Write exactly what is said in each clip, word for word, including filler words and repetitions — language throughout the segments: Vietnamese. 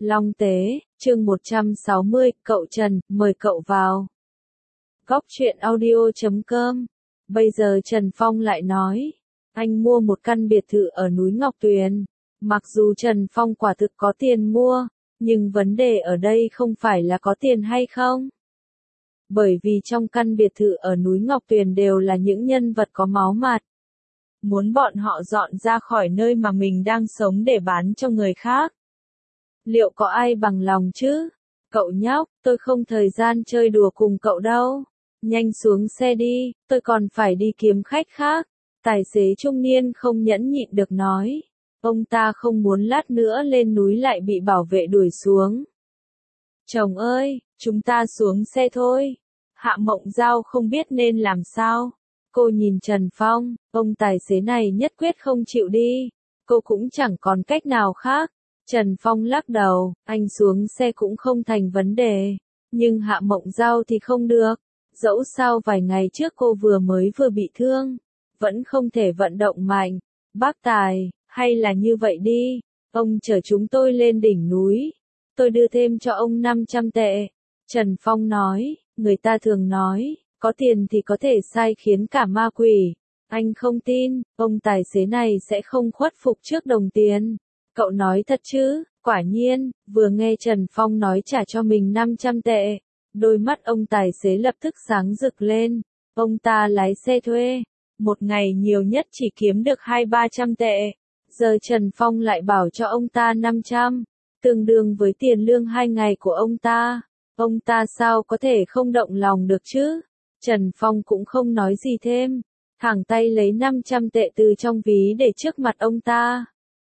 Long Tế, chương một trăm sáu mươi, cậu Trần, mời cậu vào. Góc truyện audio chấm com. Bây giờ Trần Phong lại nói, anh mua một căn biệt thự ở núi Ngọc Tuyền. Mặc dù Trần Phong quả thực có tiền mua, nhưng vấn đề ở đây không phải là có tiền hay không. Bởi vì trong căn biệt thự ở núi Ngọc Tuyền đều là những nhân vật có máu mặt. Muốn bọn họ dọn ra khỏi nơi mà mình đang sống để bán cho người khác. Liệu có ai bằng lòng chứ? Cậu nhóc, tôi không thời gian chơi đùa cùng cậu đâu. Nhanh xuống xe đi, tôi còn phải đi kiếm khách khác. Tài xế trung niên không nhẫn nhịn được nói. Ông ta không muốn lát nữa lên núi lại bị bảo vệ đuổi xuống. Chồng ơi, chúng ta xuống xe thôi. Hạ Mộng Giao không biết nên làm sao. Cô nhìn Trần Phong, ông tài xế này nhất quyết không chịu đi. Cô cũng chẳng còn cách nào khác. Trần Phong lắc đầu, anh xuống xe cũng không thành vấn đề. Nhưng Hạ Mộng Giao thì không được. Dẫu sao vài ngày trước cô vừa mới vừa bị thương. Vẫn không thể vận động mạnh. Bác Tài, hay là như vậy đi. Ông chở chúng tôi lên đỉnh núi. Tôi đưa thêm cho ông năm trăm tệ. Trần Phong nói, người ta thường nói, có tiền thì có thể sai khiến cả ma quỷ. Anh không tin, ông tài xế này sẽ không khuất phục trước đồng tiền. Cậu nói thật chứ? Quả nhiên, vừa nghe Trần Phong nói trả cho mình năm trăm tệ. Đôi mắt ông tài xế lập tức sáng rực lên. Ông ta lái xe thuê. Một ngày nhiều nhất chỉ kiếm được hai ba trăm tệ. Giờ Trần Phong lại bảo cho ông ta năm trăm. Tương đương với tiền lương hai ngày của ông ta. Ông ta sao có thể không động lòng được chứ? Trần Phong cũng không nói gì thêm. Thẳng tay lấy năm trăm tệ từ trong ví để trước mặt ông ta.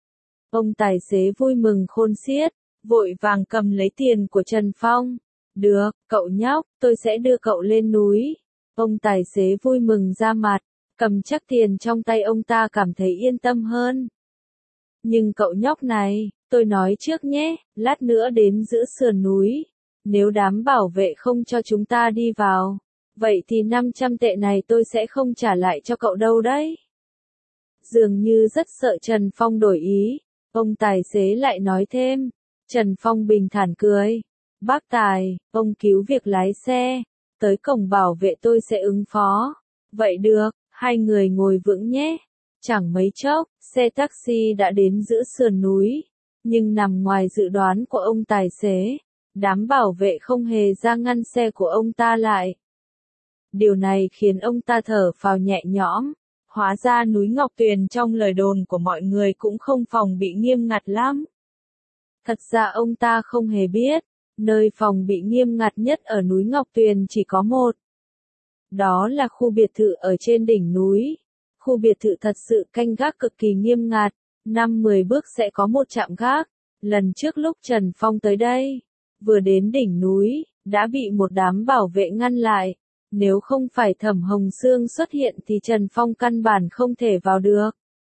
Ông tài xế vui mừng khôn xiết, vội vàng cầm lấy tiền của Trần Phong. Được, cậu nhóc, tôi sẽ đưa cậu lên núi. Ông tài xế vui mừng ra mặt, cầm chắc tiền trong tay ông ta cảm thấy yên tâm hơn. Nhưng cậu nhóc này, tôi nói trước nhé, lát nữa đến giữa sườn núi. Nếu đám bảo vệ không cho chúng ta đi vào, vậy thì năm trăm tệ này tôi sẽ không trả lại cho cậu đâu đấy. Dường như rất sợ Trần Phong đổi ý. Ông tài xế lại nói thêm. Trần Phong bình thản cười. Bác Tài, ông cứu việc lái xe. Tới cổng bảo vệ tôi sẽ ứng phó. Vậy được, hai người ngồi vững nhé. Chẳng mấy chốc, xe taxi đã đến giữa sườn núi. Nhưng nằm ngoài dự đoán của ông tài xế. Đám bảo vệ không hề ra ngăn xe của ông ta lại. Điều này khiến ông ta thở phào nhẹ nhõm. Hóa ra núi Ngọc Tuyền trong lời đồn của mọi người cũng không phòng bị nghiêm ngặt lắm. Thật ra ông ta không hề biết, nơi phòng bị nghiêm ngặt nhất ở núi Ngọc Tuyền chỉ có một. Đó là khu biệt thự ở trên đỉnh núi. Khu biệt thự thật sự canh gác cực kỳ nghiêm ngặt, năm mười bước sẽ có một trạm gác. Lần trước lúc Trần Phong tới đây, vừa đến đỉnh núi, đã bị một đám bảo vệ ngăn lại. Nếu không phải Thẩm Hồng Sương xuất hiện thì Trần Phong căn bản không thể vào được.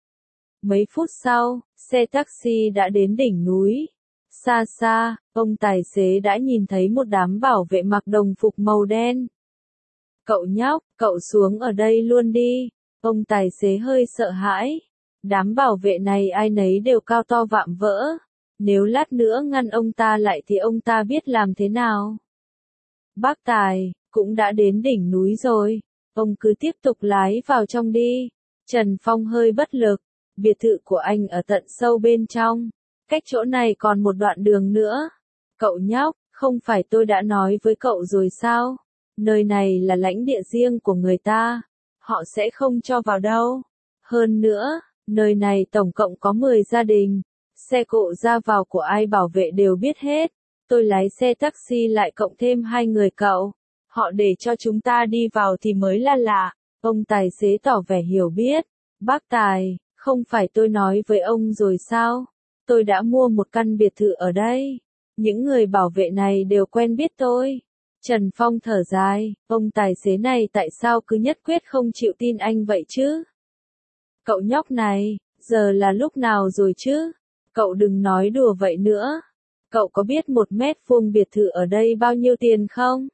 Mấy phút sau, xe taxi đã đến đỉnh núi. Xa xa, ông tài xế đã nhìn thấy một đám bảo vệ mặc đồng phục màu đen. Cậu nhóc, cậu xuống ở đây luôn đi. Ông tài xế hơi sợ hãi. Đám bảo vệ này ai nấy đều cao to vạm vỡ. Nếu lát nữa ngăn ông ta lại thì ông ta biết làm thế nào. Bác Tài, cũng đã đến đỉnh núi rồi. Ông cứ tiếp tục lái vào trong đi. Trần Phong hơi bất lực. Biệt thự của anh ở tận sâu bên trong. Cách chỗ này còn một đoạn đường nữa. Cậu nhóc, không phải tôi đã nói với cậu rồi sao? Nơi này là lãnh địa riêng của người ta. Họ sẽ không cho vào đâu. Hơn nữa, nơi này tổng cộng có mười gia đình. Xe cộ ra vào của ai bảo vệ đều biết hết. Tôi lái xe taxi lại cộng thêm hai người cậu. Họ để cho chúng ta đi vào thì mới là lạ. Ông tài xế tỏ vẻ hiểu biết. Bác Tài, không phải tôi nói với ông rồi sao? Tôi đã mua một căn biệt thự ở đây. Những người bảo vệ này đều quen biết tôi. Trần Phong thở dài, ông tài xế này tại sao cứ nhất quyết không chịu tin anh vậy chứ? Cậu nhóc này, giờ là lúc nào rồi chứ? Cậu đừng nói đùa vậy nữa. Cậu có biết một mét vuông biệt thự ở đây bao nhiêu tiền không?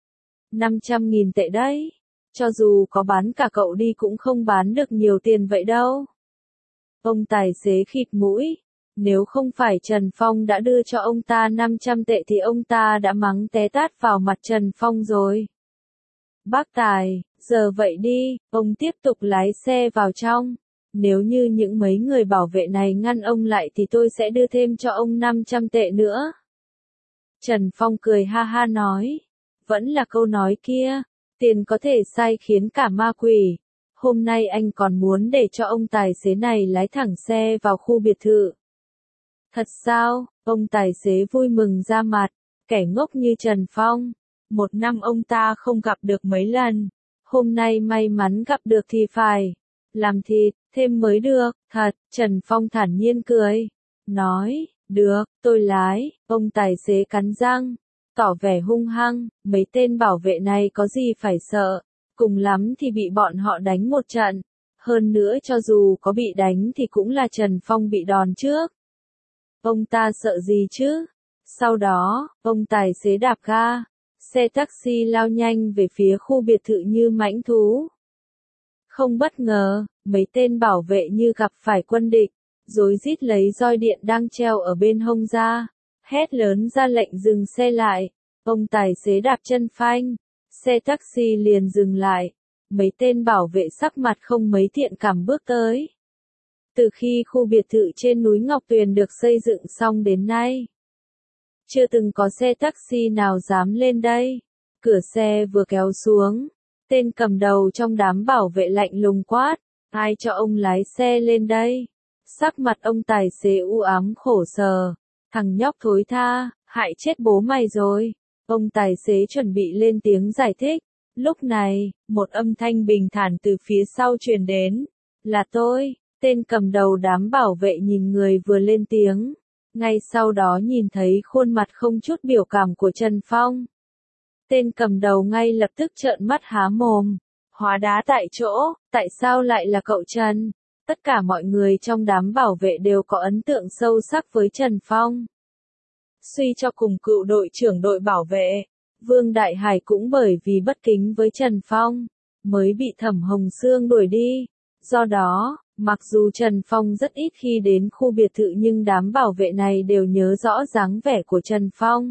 năm trăm nghìn tệ đấy. Cho dù có bán cả cậu đi cũng không bán được nhiều tiền vậy đâu. Ông tài xế khịt mũi. Nếu không phải Trần Phong đã đưa cho ông ta năm trăm tệ thì ông ta đã mắng té tát vào mặt Trần Phong rồi. Bác Tài, giờ vậy đi, ông tiếp tục lái xe vào trong. Nếu như những mấy người bảo vệ này ngăn ông lại thì tôi sẽ đưa thêm cho ông năm trăm tệ nữa. Trần Phong cười ha ha nói. Vẫn là câu nói kia, tiền có thể sai khiến cả ma quỷ. Hôm nay anh còn muốn để cho ông tài xế này lái thẳng xe vào khu biệt thự. Thật sao? Ông tài xế vui mừng ra mặt, kẻ ngốc như Trần Phong. Một năm ông ta không gặp được mấy lần. Hôm nay may mắn gặp được thì phải làm thịt, thêm mới được, thật. Trần Phong thản nhiên cười. Nói, được, tôi lái. Ông tài xế cắn răng, tỏ vẻ hung hăng. Mấy tên bảo vệ này có gì phải sợ. Cùng lắm thì bị bọn họ đánh một trận. Hơn nữa cho dù có bị đánh thì cũng là Trần Phong bị đòn trước. Ông ta sợ gì chứ? Sau đó, ông tài xế đạp ga. Xe taxi lao nhanh về phía khu biệt thự như mãnh thú. Không bất ngờ, mấy tên bảo vệ như gặp phải quân địch, rối rít lấy roi điện đang treo ở bên hông ra, hét lớn ra lệnh dừng xe lại. Ông tài xế đạp chân phanh, xe taxi liền dừng lại. Mấy tên bảo vệ sắc mặt không mấy thiện cảm bước tới. Từ khi khu biệt thự trên núi Ngọc Tuyền được xây dựng xong đến nay, chưa từng có xe taxi nào dám lên đây. Cửa xe vừa kéo xuống, tên cầm đầu trong đám bảo vệ lạnh lùng quát, ai cho ông lái xe lên đây? Sắc mặt ông tài xế u ám khổ sở, thằng nhóc thối tha, hại chết bố mày rồi. Ông tài xế chuẩn bị lên tiếng giải thích. Lúc này, một âm thanh bình thản từ phía sau truyền đến. Là tôi. Tên cầm đầu đám bảo vệ nhìn người vừa lên tiếng. Ngay sau đó nhìn thấy khuôn mặt không chút biểu cảm của Trần Phong. Tên cầm đầu ngay lập tức trợn mắt há mồm. Hóa đá tại chỗ, tại sao lại là cậu Trần? Tất cả mọi người trong đám bảo vệ đều có ấn tượng sâu sắc với Trần Phong. Suy cho cùng cựu đội trưởng đội bảo vệ, Vương Đại Hải cũng bởi vì bất kính với Trần Phong, mới bị Thẩm Hồng Sương đuổi đi. Do đó, mặc dù Trần Phong rất ít khi đến khu biệt thự nhưng đám bảo vệ này đều nhớ rõ dáng vẻ của Trần Phong.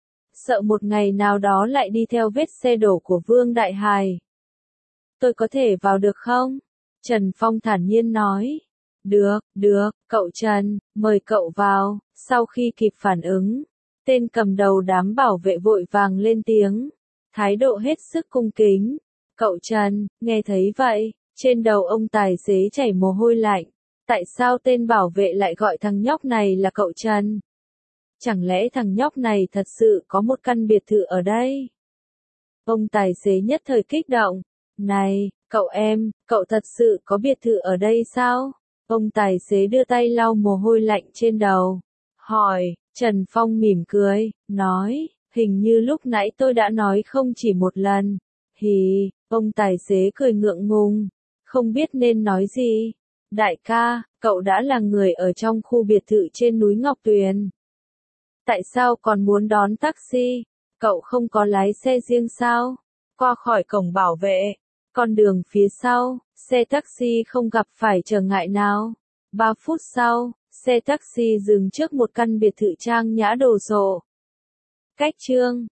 Sợ một ngày nào đó lại đi theo vết xe đổ của Vương Đại Hải. Tôi có thể vào được không? Trần Phong thản nhiên nói. Được, được, cậu Trần, mời cậu vào. Sau khi kịp phản ứng, tên cầm đầu đám bảo vệ vội vàng lên tiếng. Thái độ hết sức cung kính. Cậu Trần, nghe thấy vậy, trên đầu ông tài xế chảy mồ hôi lạnh. Tại sao tên bảo vệ lại gọi thằng nhóc này là cậu Trần? Chẳng lẽ thằng nhóc này thật sự có một căn biệt thự ở đây? Ông tài xế nhất thời kích động. Này, cậu em, cậu thật sự có biệt thự ở đây sao? Ông tài xế đưa tay lau mồ hôi lạnh trên đầu. Hỏi, Trần Phong mỉm cười, nói, hình như lúc nãy tôi đã nói không chỉ một lần. Hì, ông tài xế cười ngượng ngùng, không biết nên nói gì. Đại ca, cậu đã là người ở trong khu biệt thự trên núi Ngọc Tuyền. Tại sao còn muốn đón taxi? Cậu không có lái xe riêng sao? Qua khỏi cổng bảo vệ, con đường phía sau, xe taxi không gặp phải trở ngại nào. Ba phút sau, xe taxi dừng trước một căn biệt thự trang nhã đồ sộ. Cách chương